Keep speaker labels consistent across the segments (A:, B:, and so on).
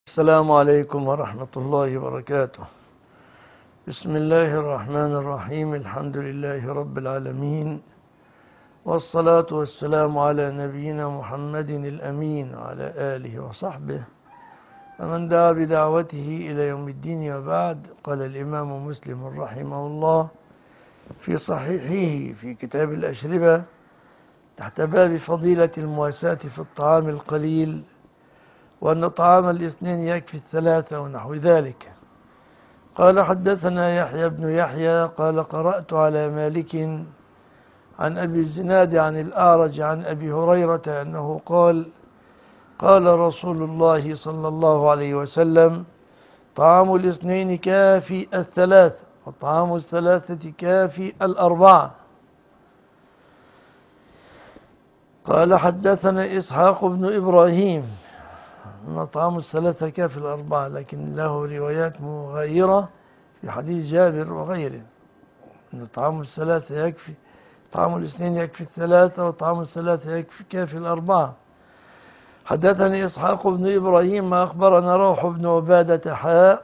A: السلام عليكم ورحمة الله وبركاته. بسم الله الرحمن الرحيم. الحمد لله رب العالمين، والصلاة والسلام على نبينا محمد الأمين وعلى آله وصحبه ومن دعا بدعوته إلى يوم الدين. وبعد، قال الإمام مسلم رحمه الله في صحيحه في كتاب الأشربة تحت باب فضيلة المواساة في الطعام القليل، وأن طعام الاثنين يكفي الثلاثة ونحو ذلك. قال: حدثنا يحيى بن يحيى قال: قرأت على مالك عن أبي الزناد عن الأعرج عن أبي هريرة أنه قال: قال رسول الله صلى الله عليه وسلم: طعام الاثنين كافي الثلاثة، وطعام الثلاثة كافي الأربعة. قال: حدثنا إسحاق بن إبراهيم أن طعام الثلاثة كافي الأربعة، لكن له روايات مغايرة في حديث جابر وغيره، أن طعام الثلاثة يكفي، طعام الاثنين يكفي الثلاثة، وطعام الثلاثة يكفي كافي الأربعة. حدثني إسحاق بن إبراهيم ما أخبرنا روح بن عبادة حاء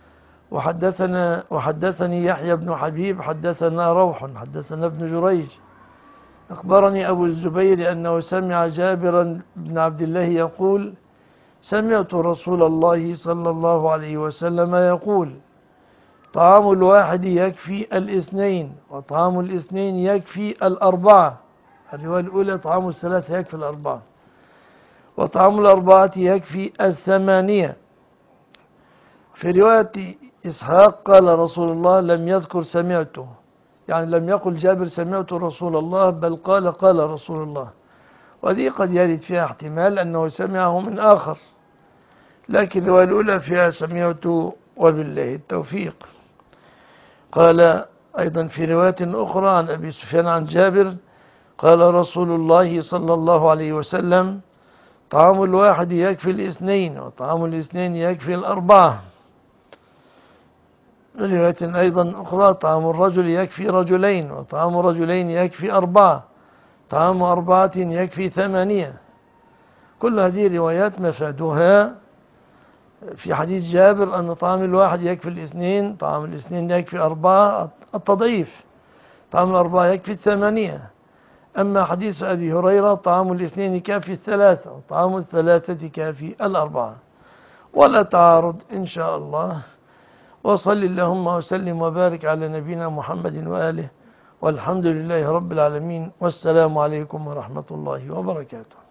A: وحدثني يحيى بن حبيب حدثنا روح حدثنا ابن جريج أخبرني أبو الزبير أنه سمع جابر بن عبد الله يقول: سمعت رسول الله صلى الله عليه وسلم يقول: طعام الواحد يكفي الاثنين، وطعام الاثنين يكفي الأربعة. الرواية الأولى: طعام الثلاثة يكفي الأربعة، وطعام الأربعة يكفي الثمانية. في رواية إسحاق قال رسول الله، لم يذكر سمعته، يعني لم يقل جابر سمعت رسول الله، بل قال رسول الله. وذي قد يرد فيها احتمال أنه سمعه من آخر، لكن الرواية الأولى فيها سمعت وبالله التوفيق. قال أيضا في رواية أخرى عن أبي سفيان عن جابر قال رسول الله صلى الله عليه وسلم: طعام الواحد يكفي الاثنين، وطعام الاثنين يكفي الأربعة. رواية أيضا أخرى: طعام الرجل يكفي رجلين، وطعام رجلين يكفي أربعة، طعام أربعة يكفي ثمانية. كل هذه روايات مفادها في حديث جابر أن طعام الواحد يكفي الاثنين، طعام الاثنين يكفي أربعة، التضعيف، طعام الأربعة يكفي الثمانية. أما حديث أبي هريرة: طعام الاثنين كافي الثلاثة، وطعام الثلاثة كافي الأربعة. ولا تعارض إن شاء الله. وصل اللهم وسلم وبارك على نبينا محمد وآله، والحمد لله رب العالمين، والسلام عليكم ورحمة الله وبركاته.